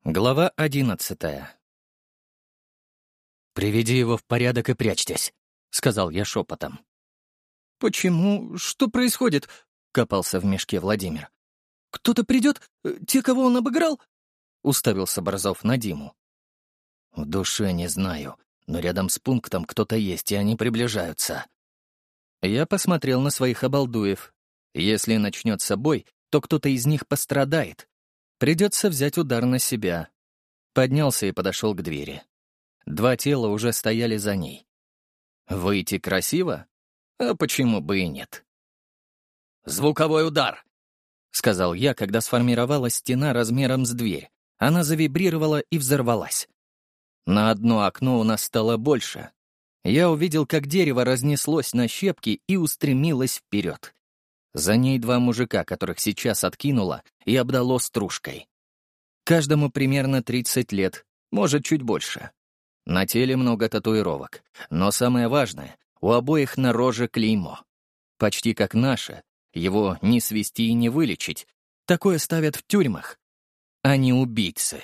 Глава 11. «Приведи его в порядок и прячьтесь», — сказал я шепотом. «Почему? Что происходит?» — копался в мешке Владимир. «Кто-то придет? Те, кого он обыграл?» — уставился Борзов на Диму. «В душе не знаю, но рядом с пунктом кто-то есть, и они приближаются». Я посмотрел на своих обалдуев. Если начнется бой, то кто-то из них пострадает. Придется взять удар на себя. Поднялся и подошел к двери. Два тела уже стояли за ней. Выйти красиво? А почему бы и нет? «Звуковой удар!» — сказал я, когда сформировалась стена размером с дверь. Она завибрировала и взорвалась. На одно окно у нас стало больше. Я увидел, как дерево разнеслось на щепки и устремилось вперед. За ней два мужика, которых сейчас откинуло и обдало стружкой. Каждому примерно 30 лет, может, чуть больше. На теле много татуировок, но самое важное — у обоих на роже клеймо. Почти как наше, его не свести и не вылечить. Такое ставят в тюрьмах. Они убийцы.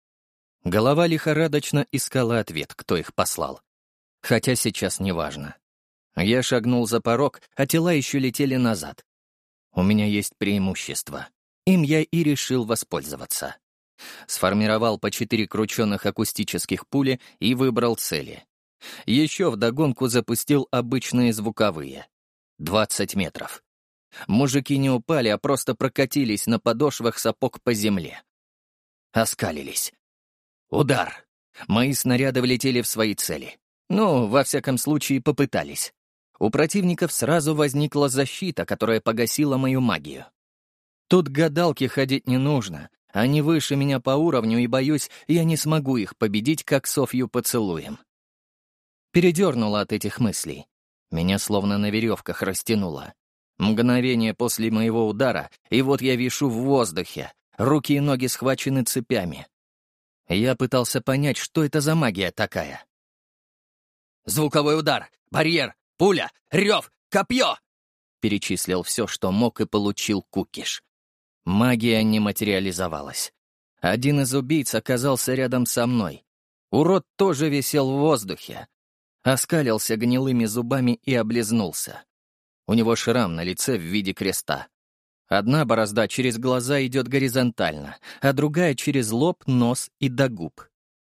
Голова лихорадочно искала ответ, кто их послал. Хотя сейчас не важно. Я шагнул за порог, а тела еще летели назад. У меня есть преимущество. Им я и решил воспользоваться. Сформировал по 4 крученных акустических пули и выбрал цели. Еще вдогонку запустил обычные звуковые. 20 метров. Мужики не упали, а просто прокатились на подошвах сапог по земле. Оскалились. Удар. Мои снаряды влетели в свои цели. Ну, во всяком случае, попытались. У противников сразу возникла защита, которая погасила мою магию. Тут к гадалке ходить не нужно. Они выше меня по уровню, и, боюсь, я не смогу их победить, как Софью поцелуем. Передернуло от этих мыслей. Меня словно на веревках растянуло. Мгновение после моего удара, и вот я вишу в воздухе. Руки и ноги схвачены цепями. Я пытался понять, что это за магия такая. «Звуковой удар! Барьер! Пуля! Рев! Копье!» Перечислил все, что мог, и получил кукиш. Магия не материализовалась. Один из убийц оказался рядом со мной. Урод тоже висел в воздухе. Оскалился гнилыми зубами и облизнулся. У него шрам на лице в виде креста. Одна борозда через глаза идет горизонтально, а другая через лоб, нос и до губ.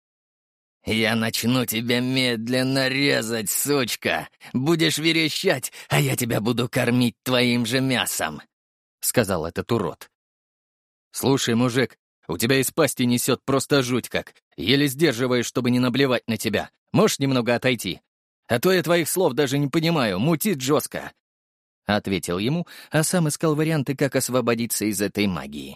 «Я начну тебя медленно резать, сучка! Будешь верещать, а я тебя буду кормить твоим же мясом!» — сказал этот урод. «Слушай, мужик, у тебя из пасти несет просто жуть как. Еле сдерживаешь, чтобы не наблевать на тебя. Можешь немного отойти? А то я твоих слов даже не понимаю, мутит жестко!» — ответил ему, а сам искал варианты, как освободиться из этой магии.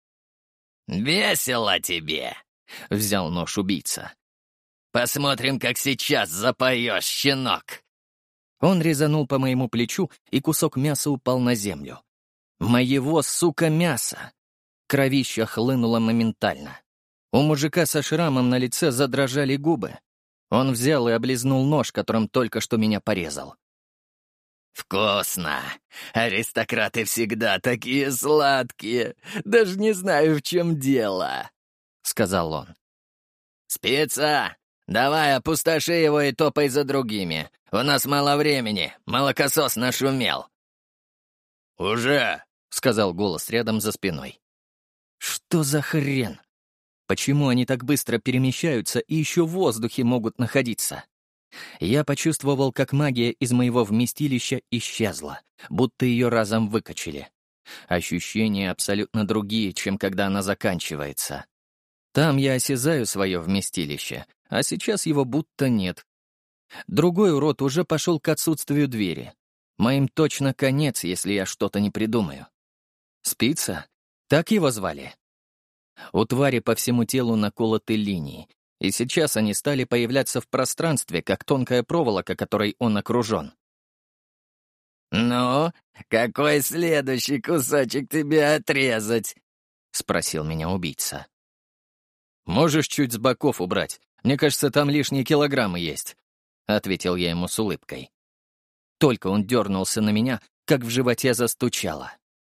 «Весело тебе!» — взял нож убийца. «Посмотрим, как сейчас запоешь, щенок!» Он резанул по моему плечу, и кусок мяса упал на землю. Моего, сука, мяса! Кровища хлынуло моментально. У мужика со шрамом на лице задрожали губы. Он взял и облизнул нож, которым только что меня порезал. «Вкусно! Аристократы всегда такие сладкие! Даже не знаю, в чем дело!» — сказал он. «Спица! Давай, опустоши его и топай за другими. У нас мало времени, молокосос нашумел». «Уже!» — сказал голос рядом за спиной. «Что за хрен? Почему они так быстро перемещаются и еще в воздухе могут находиться?» Я почувствовал, как магия из моего вместилища исчезла, будто ее разом выкачали. Ощущения абсолютно другие, чем когда она заканчивается. Там я осязаю свое вместилище, а сейчас его будто нет. Другой урод уже пошел к отсутствию двери. Моим точно конец, если я что-то не придумаю. Спица? Так его звали? У твари по всему телу наколоты линии, и сейчас они стали появляться в пространстве, как тонкая проволока, которой он окружен. «Ну, какой следующий кусочек тебе отрезать?» — спросил меня убийца. «Можешь чуть с боков убрать? Мне кажется, там лишние килограммы есть», — ответил я ему с улыбкой. Только он дернулся на меня, как в животе застучало.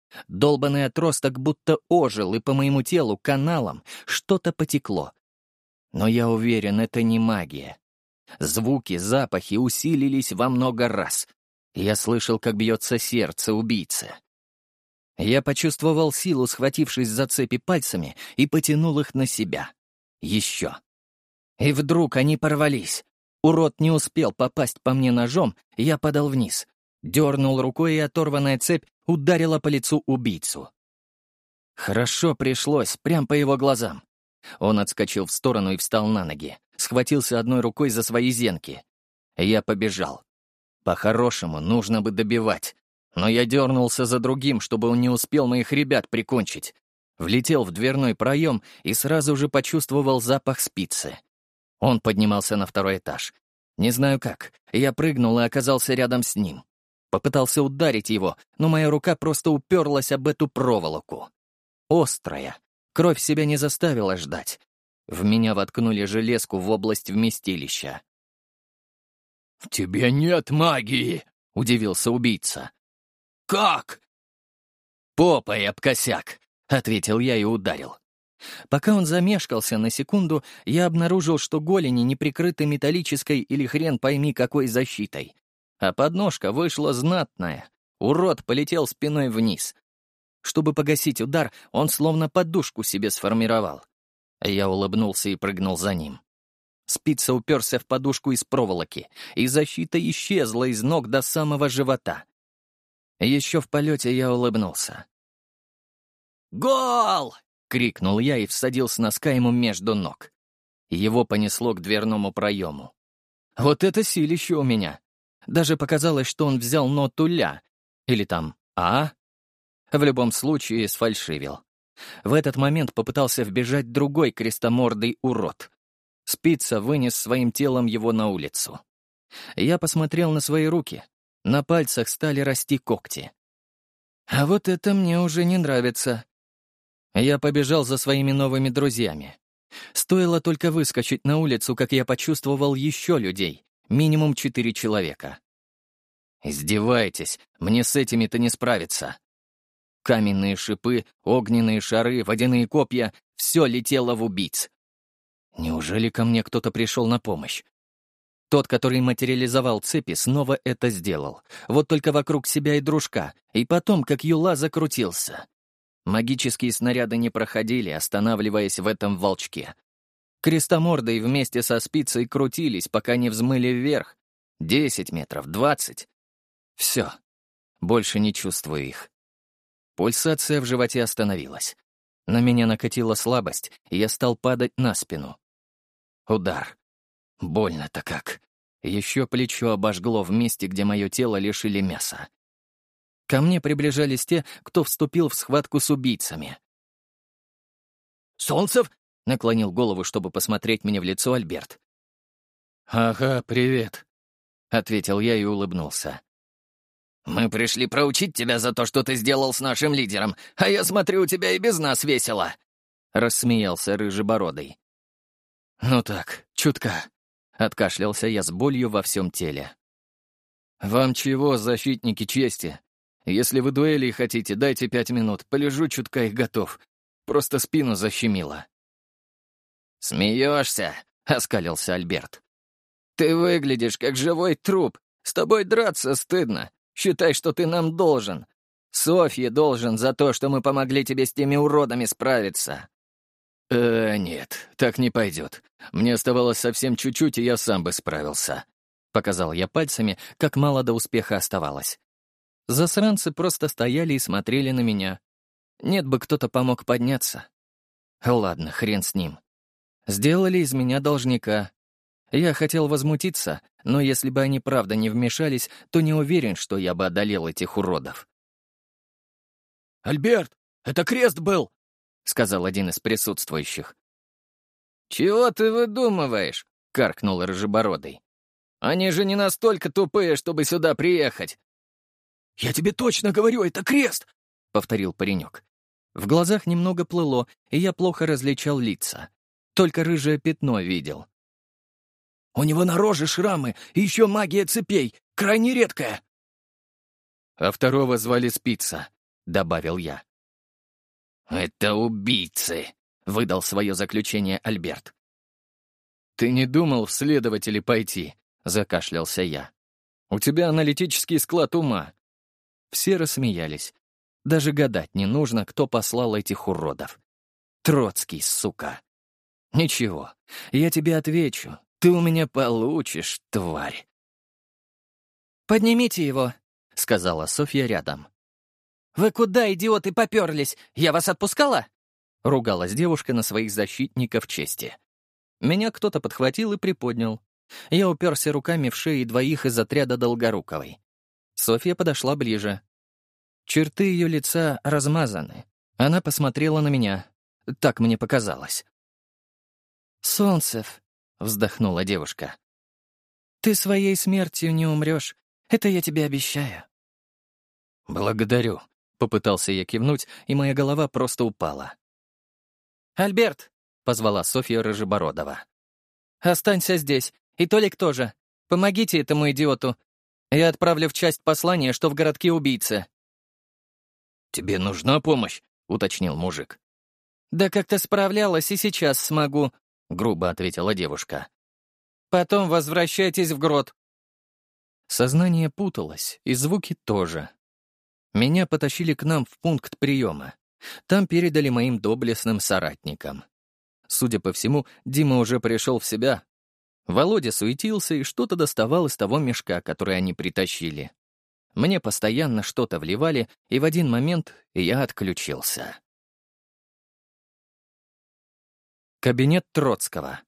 Долбанный отросток будто ожил, и по моему телу каналом что-то потекло. Но я уверен, это не магия. Звуки, запахи усилились во много раз. Я слышал, как бьется сердце убийцы. Я почувствовал силу, схватившись за цепи пальцами, и потянул их на себя. Еще. И вдруг они порвались. Урод не успел попасть по мне ножом, я падал вниз. Дернул рукой, и оторванная цепь ударила по лицу убийцу. Хорошо пришлось, прям по его глазам. Он отскочил в сторону и встал на ноги, схватился одной рукой за свои зенки. Я побежал. По-хорошему, нужно бы добивать. Но я дернулся за другим, чтобы он не успел моих ребят прикончить. Влетел в дверной проем и сразу же почувствовал запах спицы. Он поднимался на второй этаж. Не знаю как, я прыгнул и оказался рядом с ним. Попытался ударить его, но моя рука просто уперлась об эту проволоку. Острая. Кровь себя не заставила ждать. В меня воткнули железку в область вместилища. «В тебе нет магии!» — удивился убийца. «Как?» «Попой об косяк», — ответил я и ударил. Пока он замешкался на секунду, я обнаружил, что голени не прикрыты металлической или хрен пойми какой защитой. А подножка вышла знатная. Урод полетел спиной вниз. Чтобы погасить удар, он словно подушку себе сформировал. Я улыбнулся и прыгнул за ним. Спица уперся в подушку из проволоки, и защита исчезла из ног до самого живота. Еще в полете я улыбнулся. «Гол!» — крикнул я и всадил с носка ему между ног. Его понесло к дверному проему. Вот это силище у меня. Даже показалось, что он взял ноту ля. Или там а. В любом случае сфальшивил. В этот момент попытался вбежать другой крестомордый урод. Спица вынес своим телом его на улицу. Я посмотрел на свои руки. На пальцах стали расти когти. А вот это мне уже не нравится. Я побежал за своими новыми друзьями. Стоило только выскочить на улицу, как я почувствовал еще людей. Минимум 4 человека. Издевайтесь, мне с этими-то не справиться. Каменные шипы, огненные шары, водяные копья — все летело в убийц. Неужели ко мне кто-то пришел на помощь? Тот, который материализовал цепи, снова это сделал. Вот только вокруг себя и дружка, и потом, как юла, закрутился. Магические снаряды не проходили, останавливаясь в этом волчке. Крестоморды вместе со спицей крутились, пока не взмыли вверх. 10 метров, 20. Все. Больше не чувствую их. Пульсация в животе остановилась. На меня накатила слабость, и я стал падать на спину. Удар. Больно-то как. Еще плечо обожгло в месте, где мое тело лишили мяса. Ко мне приближались те, кто вступил в схватку с убийцами. «Солнцев?» — наклонил голову, чтобы посмотреть мне в лицо Альберт. «Ага, привет», — ответил я и улыбнулся. «Мы пришли проучить тебя за то, что ты сделал с нашим лидером, а я смотрю, у тебя и без нас весело», — рассмеялся рыжебородый. «Ну так, чутка», — откашлялся я с болью во всем теле. «Вам чего, защитники чести? Если вы дуэли хотите, дайте 5 минут, полежу чутка и готов. Просто спину защемило». «Смеешься?» — оскалился Альберт. «Ты выглядишь как живой труп. С тобой драться стыдно. Считай, что ты нам должен. Софье должен за то, что мы помогли тебе с теми уродами справиться». «Нет, так не пойдет. Мне оставалось совсем чуть-чуть, и я сам бы справился», — показал я пальцами, как мало до успеха оставалось. Засранцы просто стояли и смотрели на меня. Нет бы кто-то помог подняться. Ладно, хрен с ним. Сделали из меня должника. Я хотел возмутиться, но если бы они правда не вмешались, то не уверен, что я бы одолел этих уродов. «Альберт, это крест был!» — сказал один из присутствующих. «Чего ты выдумываешь?» — каркнул рыжебородый. «Они же не настолько тупые, чтобы сюда приехать». «Я тебе точно говорю, это крест!» — повторил паренек. В глазах немного плыло, и я плохо различал лица. Только рыжее пятно видел. «У него на роже шрамы, и еще магия цепей, крайне редкая». А второго звали Спица. добавил я. «Это убийцы», — выдал свое заключение Альберт. «Ты не думал в следователи пойти?» — закашлялся я. «У тебя аналитический склад ума». Все рассмеялись. Даже гадать не нужно, кто послал этих уродов. Троцкий, сука. Ничего, я тебе отвечу. Ты у меня получишь, тварь. «Поднимите его», — сказала Софья рядом. «Вы куда, идиоты, поперлись? Я вас отпускала?» Ругалась девушка на своих защитников чести. Меня кто-то подхватил и приподнял. Я уперся руками в шеи двоих из отряда Долгоруковой. Софья подошла ближе. Черты ее лица размазаны. Она посмотрела на меня. Так мне показалось. «Солнцев», — вздохнула девушка. «ты своей смертью не умрешь. Это я тебе обещаю». «Благодарю», — попытался я кивнуть, и моя голова просто упала. «Альберт», — позвала Софья Рыжебородова. «останься здесь. И Толик тоже. Помогите этому идиоту. Я отправлю в часть послания, что в городке убийца». «Тебе нужна помощь?» — уточнил мужик. «Да как-то справлялась, и сейчас смогу», — грубо ответила девушка. «Потом возвращайтесь в грот». Сознание путалось, и звуки тоже. Меня потащили к нам в пункт приема. Там передали моим доблестным соратникам. Судя по всему, Дима уже пришел в себя. Володя суетился и что-то доставал из того мешка, который они притащили. Мне постоянно что-то вливали, и в один момент я отключился. Кабинет Троцкого.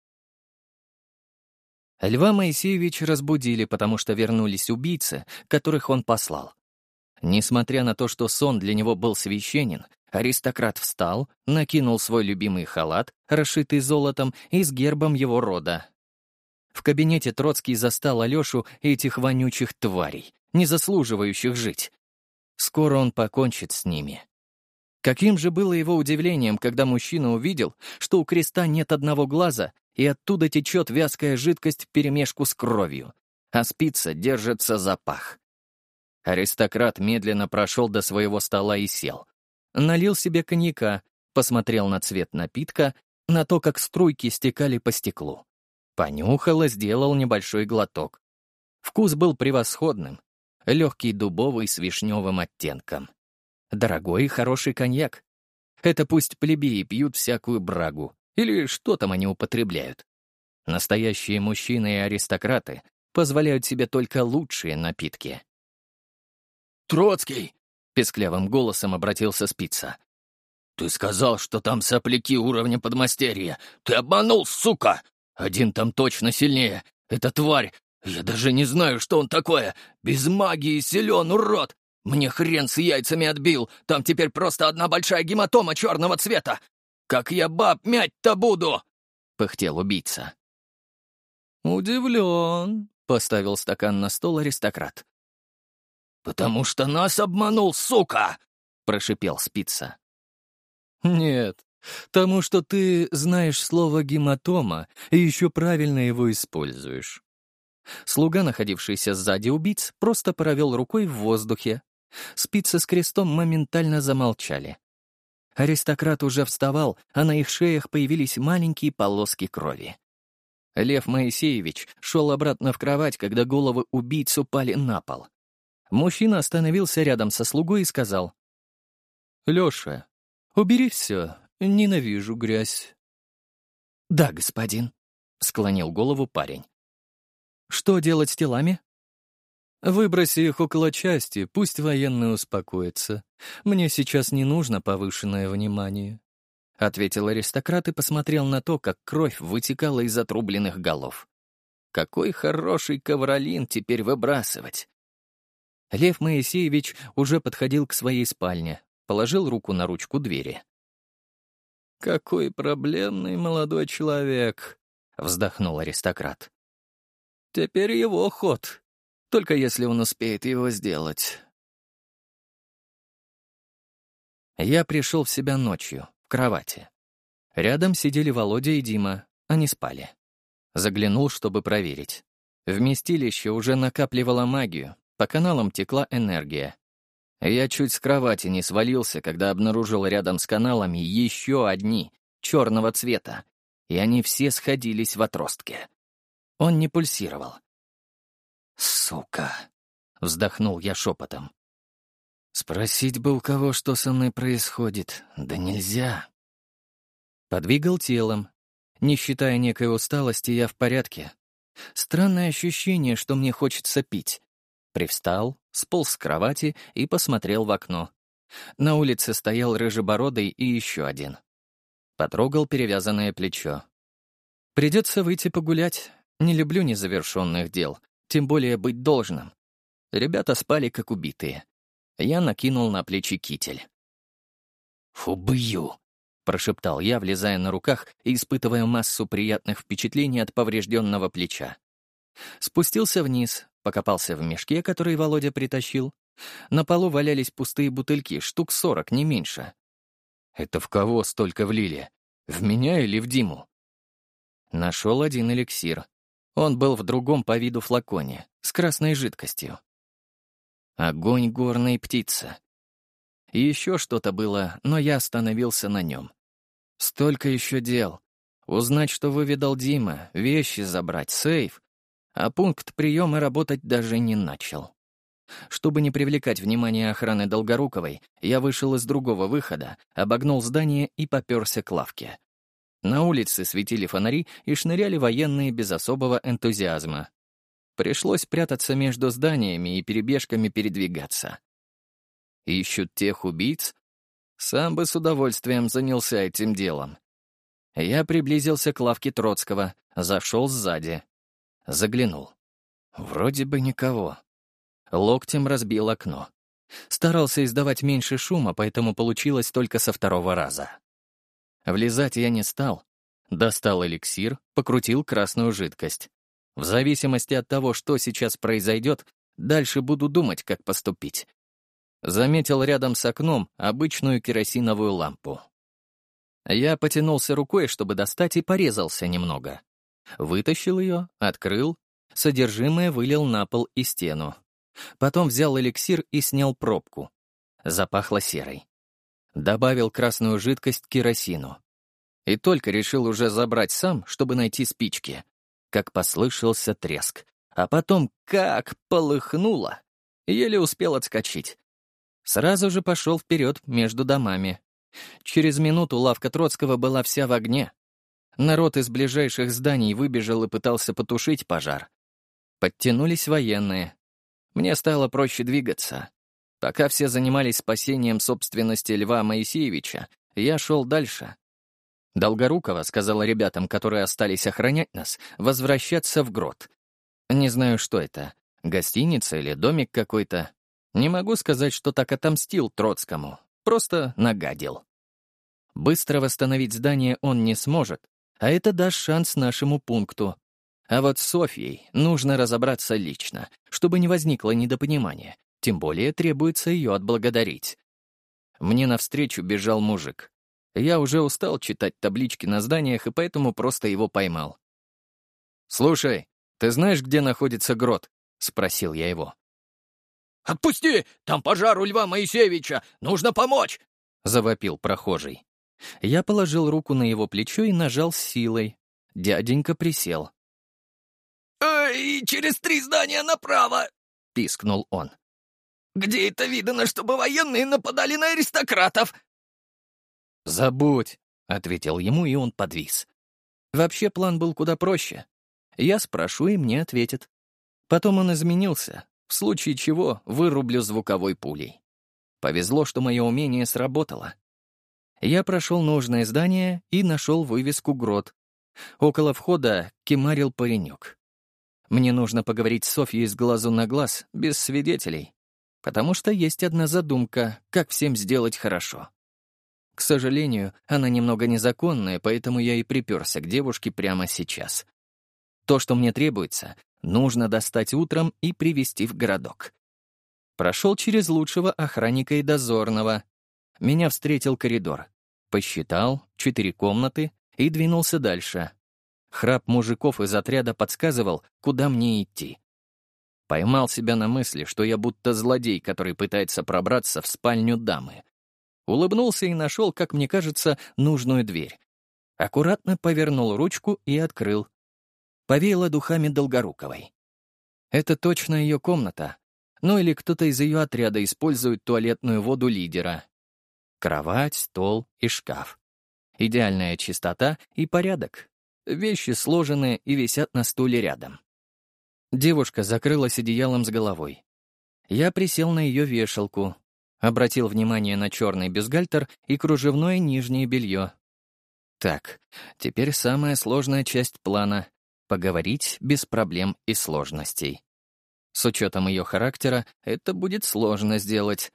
Льва Моисеевича разбудили, потому что вернулись убийцы, которых он послал. Несмотря на то, что сон для него был священен, аристократ встал, накинул свой любимый халат, расшитый золотом и с гербом его рода. В кабинете Троцкий застал Алешу и этих вонючих тварей, не заслуживающих жить. Скоро он покончит с ними. Каким же было его удивлением, когда мужчина увидел, что у креста нет одного глаза, и оттуда течет вязкая жидкость вперемешку с кровью, а спица держится за пах. Аристократ медленно прошел до своего стола и сел. Налил себе коньяка, посмотрел на цвет напитка, на то, как струйки стекали по стеклу. Понюхал и сделал небольшой глоток. Вкус был превосходным, легкий дубовый с вишневым оттенком. Дорогой и хороший коньяк. Это пусть плебеи пьют всякую брагу, или что там они употребляют. Настоящие мужчины и аристократы позволяют себе только лучшие напитки. «Троцкий!» — песклявым голосом обратился Спица. «Ты сказал, что там сопляки уровня подмастерья. Ты обманул, сука! Один там точно сильнее. Это тварь. Я даже не знаю, что он такое. Без магии силен, урод! Мне хрен с яйцами отбил. Там теперь просто одна большая гематома черного цвета. Как я баб мять-то буду?» — пыхтел убийца. «Удивлен», — поставил стакан на стол аристократ. «Потому что нас обманул, сука!» — прошипел Спица. «Нет, тому, что ты знаешь слово «гематома» и еще правильно его используешь». Слуга, находившийся сзади убийц, просто провел рукой в воздухе. Спицы с крестом моментально замолчали. Аристократ уже вставал, а на их шеях появились маленькие полоски крови. Лев Моисеевич шел обратно в кровать, когда головы убийц упали на пол. Мужчина остановился рядом со слугой и сказал: «Леша, убери все, ненавижу грязь». «Да, господин», — склонил голову парень. «Что делать с телами?» «Выброси их около части, пусть военные успокоятся. Мне сейчас не нужно повышенное внимание», — ответил аристократ и посмотрел на то, как кровь вытекала из отрубленных голов. «Какой хороший ковролин теперь выбрасывать!» Лев Моисеевич уже подходил к своей спальне, положил руку на ручку двери. «Какой проблемный молодой человек», — вздохнул аристократ. «Теперь его ход, только если он успеет его сделать». Я пришел в себя ночью, в кровати. Рядом сидели Володя и Дима, они спали. Заглянул, чтобы проверить. Вместилище уже накапливало магию, по каналам текла энергия. Я чуть с кровати не свалился, когда обнаружил рядом с каналами еще одни, черного цвета, и они все сходились в отростке. Он не пульсировал. «Сука!» — вздохнул я шепотом. «Спросить бы у кого, что со мной происходит, да нельзя». Подвигал телом. Не считая некой усталости, я в порядке. Странное ощущение, что мне хочется пить. Привстал, сполз с кровати и посмотрел в окно. На улице стоял рыжебородый и еще один. Потрогал перевязанное плечо. Придется выйти погулять. Не люблю незавершенных дел, тем более быть должным. Ребята спали как убитые. Я накинул на плечи китель. «Убью!» — прошептал я, влезая на руках и испытывая массу приятных впечатлений от поврежденного плеча. Спустился вниз, покопался в мешке, который Володя притащил. На полу валялись пустые бутыльки, штук 40, не меньше. Это в кого столько влили? В меня или в Диму? Нашел один эликсир. Он был в другом по виду флаконе, с красной жидкостью. Огонь горной птицы. И еще что-то было, но я остановился на нем. Столько еще дел. Узнать, что выведал Дима, вещи забрать, сейф. А пункт приема работать даже не начал. Чтобы не привлекать внимание охраны Долгоруковой, я вышел из другого выхода, обогнул здание и попёрся к лавке. На улице светили фонари и шныряли военные без особого энтузиазма. Пришлось прятаться между зданиями и перебежками передвигаться. Ищут тех убийц? Сам бы с удовольствием занялся этим делом. Я приблизился к лавке Троцкого, зашел сзади. Заглянул. Вроде бы никого. Локтем разбил окно. Старался издавать меньше шума, поэтому получилось только со второго раза. Влезать я не стал. Достал эликсир, покрутил красную жидкость. В зависимости от того, что сейчас произойдет, дальше буду думать, как поступить. Заметил рядом с окном обычную керосиновую лампу. Я потянулся рукой, чтобы достать, и порезался немного. Вытащил ее, открыл, содержимое вылил на пол и стену. Потом взял эликсир и снял пробку. Запахло серой. Добавил красную жидкость к керосину. И только решил уже забрать сам, чтобы найти спички, как послышался треск. А потом как полыхнуло. Еле успел отскочить. Сразу же пошел вперед между домами. Через минуту лавка Троцкого была вся в огне. Народ из ближайших зданий выбежал и пытался потушить пожар. Подтянулись военные. Мне стало проще двигаться. Пока все занимались спасением собственности Льва Моисеевича, я шел дальше. Долгорукова сказала ребятам, которые остались охранять нас, возвращаться в грот. Не знаю, что это, гостиница или домик какой-то. Не могу сказать, что так отомстил Троцкому, просто нагадил. Быстро восстановить здание он не сможет, а это даст шанс нашему пункту. А вот с Софьей нужно разобраться лично, чтобы не возникло недопонимания, тем более требуется ее отблагодарить. Мне навстречу бежал мужик. Я уже устал читать таблички на зданиях, и поэтому просто его поймал. «Слушай, ты знаешь, где находится грот?» — спросил я его. «Отпусти! Там пожар у Льва Моисеевича! Нужно помочь!» — завопил прохожий. Я положил руку на его плечо и нажал с силой. Дяденька присел. «И через 3 здания направо!» — пискнул он. «Где это видано, чтобы военные нападали на аристократов?» «Забудь!» — ответил ему, и он подвис. Вообще план был куда проще. Я спрошу, и мне ответят. Потом он изменился, в случае чего вырублю звуковой пулей. Повезло, что мое умение сработало. Я прошел нужное здание и нашел вывеску «Грот». Около входа кемарил паренек. Мне нужно поговорить с Софьей с глазу на глаз, без свидетелей, потому что есть одна задумка, как всем сделать хорошо. К сожалению, она немного незаконная, поэтому я и приперся к девушке прямо сейчас. То, что мне требуется, нужно достать утром и привезти в городок. Прошел через лучшего охранника и дозорного. Меня встретил коридор. Посчитал, 4 комнаты и двинулся дальше. Храп мужиков из отряда подсказывал, куда мне идти. Поймал себя на мысли, что я будто злодей, который пытается пробраться в спальню дамы. Улыбнулся и нашел, как мне кажется, нужную дверь. Аккуратно повернул ручку и открыл. Повеяло духами Долгоруковой. Это точно ее комната. Ну или кто-то из ее отряда использует туалетную воду лидера. Кровать, стол и шкаф. Идеальная чистота и порядок. Вещи сложены и висят на стуле рядом. Девушка закрылась одеялом с головой. Я присел на ее вешалку, обратил внимание на черный бюстгальтер и кружевное нижнее белье. Так, теперь самая сложная часть плана — поговорить без проблем и сложностей. С учетом ее характера это будет сложно сделать.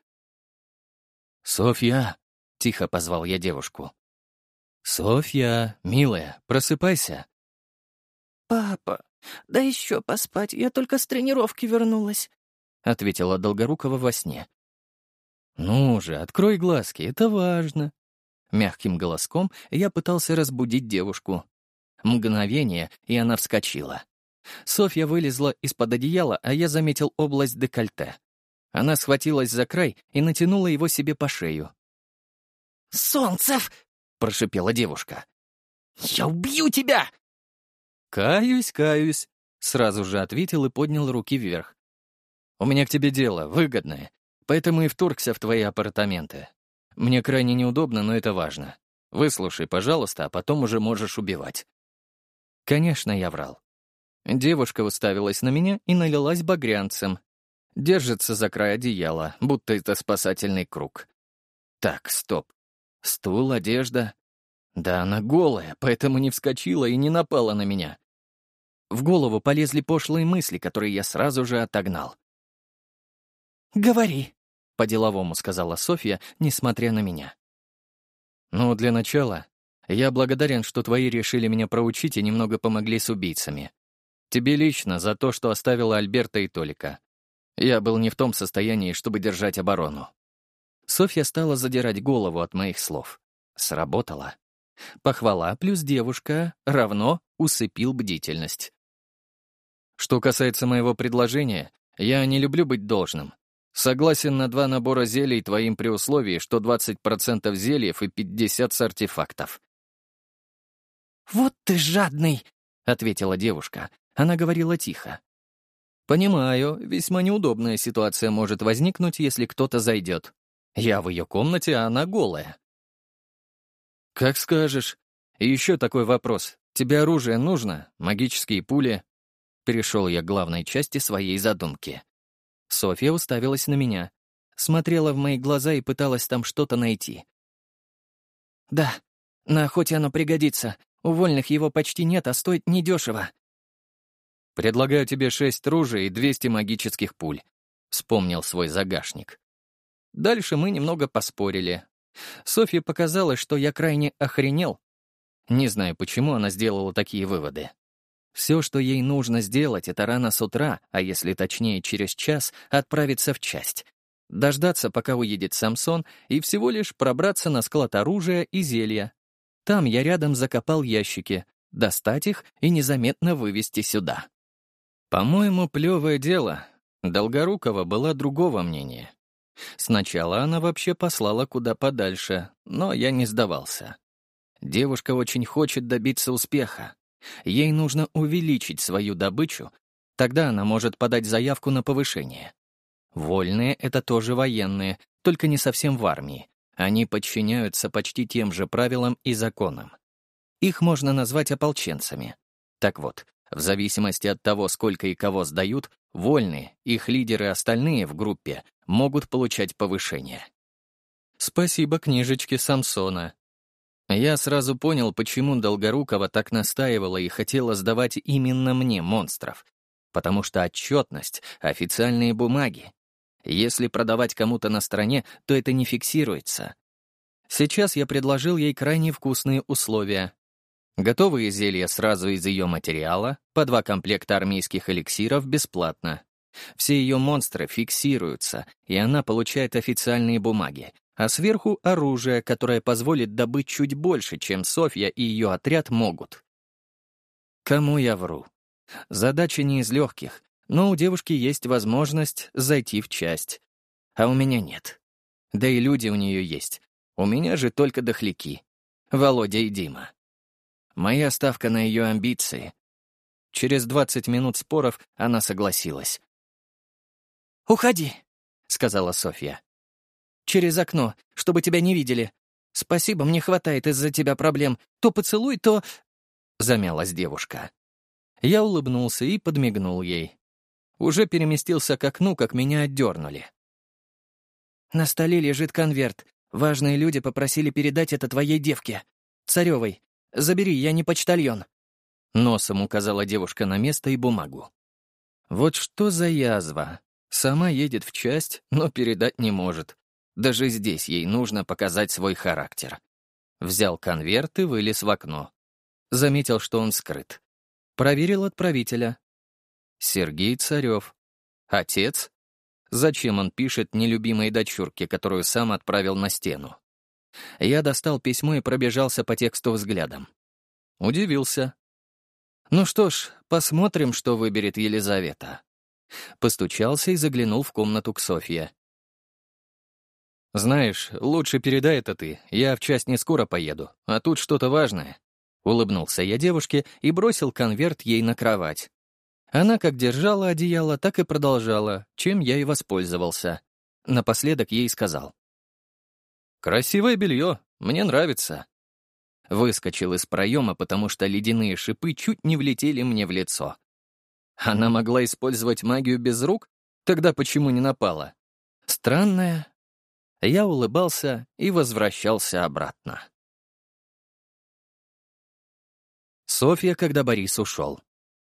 «Софья!» — тихо позвал я девушку. «Софья, милая, просыпайся!» «Папа, да еще поспать, я только с тренировки вернулась», — ответила Долгорукова во сне. «Ну же, открой глазки, это важно». Мягким голоском я пытался разбудить девушку. Мгновение, и она вскочила. Софья вылезла из-под одеяла, а я заметил область декольте. Она схватилась за край и натянула его себе по шею. «Солнцев!» — прошипела девушка. «Я убью тебя!» «Каюсь», — сразу же ответил и поднял руки вверх. «У меня к тебе дело, выгодное, поэтому и вторгся в твои апартаменты. Мне крайне неудобно, но это важно. Выслушай, пожалуйста, а потом уже можешь убивать». Конечно, я врал. Девушка уставилась на меня и налилась багрянцем. Держится за край одеяла, будто это спасательный круг. Так, стоп. Стул, одежда. Да она голая, поэтому не вскочила и не напала на меня. В голову полезли пошлые мысли, которые я сразу же отогнал. «Говори», — по-деловому сказала Софья, несмотря на меня. «Ну, для начала, я благодарен, что твои решили меня проучить и немного помогли с убийцами. Тебе лично за то, что оставила Альберта и Толика. Я был не в том состоянии, чтобы держать оборону». Софья стала задирать голову от моих слов. Сработало. Похвала плюс девушка равно усыпил бдительность. Что касается моего предложения, я не люблю быть должным. Согласен на 2 набора зелий твоим при условии, что 20% зельев и 50 с артефактов. «Вот ты жадный», — ответила девушка. Она говорила тихо. «Понимаю, весьма неудобная ситуация может возникнуть, если кто-то зайдет. Я в ее комнате, а она голая». «Как скажешь. И еще такой вопрос. Тебе оружие нужно? Магические пули?» Перешел я к главной части своей задумки. Софья уставилась на меня, смотрела в мои глаза и пыталась там что-то найти. «Да, на охоте оно пригодится. У вольных его почти нет, а стоит недешево». «Предлагаю тебе 6 ружей и 200 магических пуль», — вспомнил свой загашник. Дальше мы немного поспорили. Софье показалось, что я крайне охренел. Не знаю, почему она сделала такие выводы. Все, что ей нужно сделать, это рано с утра, а если точнее через час, отправиться в часть. Дождаться, пока уедет Самсон, и всего лишь пробраться на склад оружия и зелья. Там я рядом закопал ящики, достать их и незаметно вывести сюда. По-моему, плевое дело. Долгорукова была другого мнения. Сначала она вообще послала куда подальше, но я не сдавался. Девушка очень хочет добиться успеха. Ей нужно увеличить свою добычу, тогда она может подать заявку на повышение. Вольные — это тоже военные, только не совсем в армии. Они подчиняются почти тем же правилам и законам. Их можно назвать ополченцами. Так вот, в зависимости от того, сколько и кого сдают, вольные, их лидеры и остальные в группе могут получать повышение. Спасибо книжечке Самсона. Я сразу понял, почему Долгорукова так настаивала и хотела сдавать именно мне монстров. Потому что отчетность — официальные бумаги. Если продавать кому-то на стороне, то это не фиксируется. Сейчас я предложил ей крайне вкусные условия. Готовые зелья сразу из ее материала, по 2 комплекта армейских эликсиров бесплатно. Все ее монстры фиксируются, и она получает официальные бумаги, а сверху оружие, которое позволит добыть чуть больше, чем Софья и ее отряд могут. Кому я вру? Задача не из легких, но у девушки есть возможность зайти в часть. А у меня нет. Да и люди у нее есть. У меня же только дохляки. Володя и Дима. Моя ставка на ее амбиции. Через 20 минут споров она согласилась. «Уходи», — сказала Софья. «Через окно, чтобы тебя не видели. Спасибо, мне хватает из-за тебя проблем. То поцелуй, то...» Замялась девушка. Я улыбнулся и подмигнул ей. Уже переместился к окну, как меня отдернули. «На столе лежит конверт. Важные люди попросили передать это твоей девке. Царевой. Забери, я не почтальон». Носом указала девушка на место и бумагу. Вот что за язва. Сама едет в часть, но передать не может. Даже здесь ей нужно показать свой характер. Взял конверт и вылез в окно. Заметил, что он скрыт. Проверил отправителя. Сергей Царев. Отец? Зачем он пишет нелюбимой дочурке, которую сам отправил на стену? Я достал письмо и пробежался по тексту взглядом. Удивился. Ну что ж, посмотрим, что выберет Елизавета. Постучался и заглянул в комнату к Софье. «Знаешь, лучше передай это ты, я в часть не скоро поеду, а тут что-то важное». Улыбнулся я девушке и бросил конверт ей на кровать. Она как держала одеяло, так и продолжала, чем я и воспользовался. Напоследок ей сказал. «Красивое белье, мне нравится». Выскочил из проема, потому что ледяные шипы чуть не влетели мне в лицо. Она могла использовать магию без рук? Тогда почему не напала? Странная. Я улыбался и возвращался обратно. Софья, когда Борис ушел.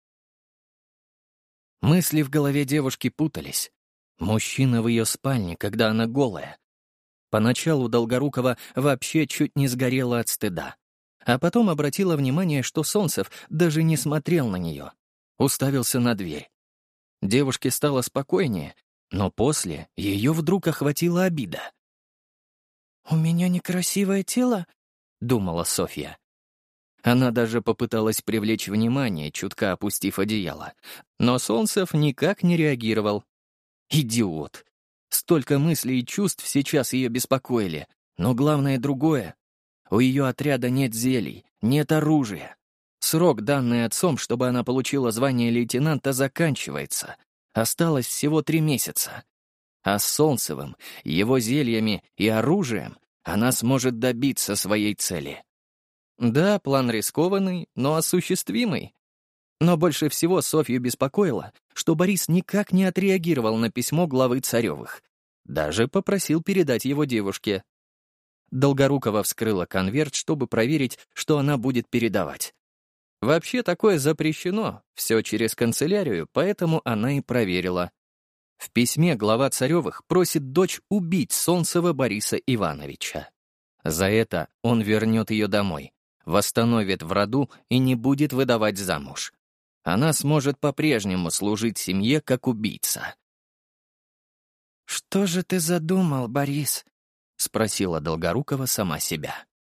Мысли в голове девушки путались. Мужчина в ее спальне, когда она голая. Поначалу Долгорукова вообще чуть не сгорела от стыда. А потом обратила внимание, что Солнцев даже не смотрел на нее. Уставился на дверь. Девушке стало спокойнее, но после ее вдруг охватила обида. «У меня некрасивое тело?» — думала Софья. Она даже попыталась привлечь внимание, чутка опустив одеяло. Но Солнцев никак не реагировал. Идиот. Столько мыслей и чувств сейчас ее беспокоили. Но главное другое. У ее отряда нет зелий, нет оружия. Срок, данный отцом, чтобы она получила звание лейтенанта, заканчивается. Осталось всего 3 месяца. А с Солнцевым, его зельями и оружием она сможет добиться своей цели. Да, план рискованный, но осуществимый. Но больше всего Софью беспокоило, что Борис никак не отреагировал на письмо главы Царевых. Даже попросил передать его девушке. Долгорукова вскрыла конверт, чтобы проверить, что она будет передавать. Вообще такое запрещено, все через канцелярию, поэтому она и проверила. В письме глава Царевых просит дочь убить Солнцева Бориса Ивановича. За это он вернет ее домой, восстановит в роду и не будет выдавать замуж. Она сможет по-прежнему служить семье как убийца. «Что же ты задумал, Борис?» — спросила Долгорукова сама себя.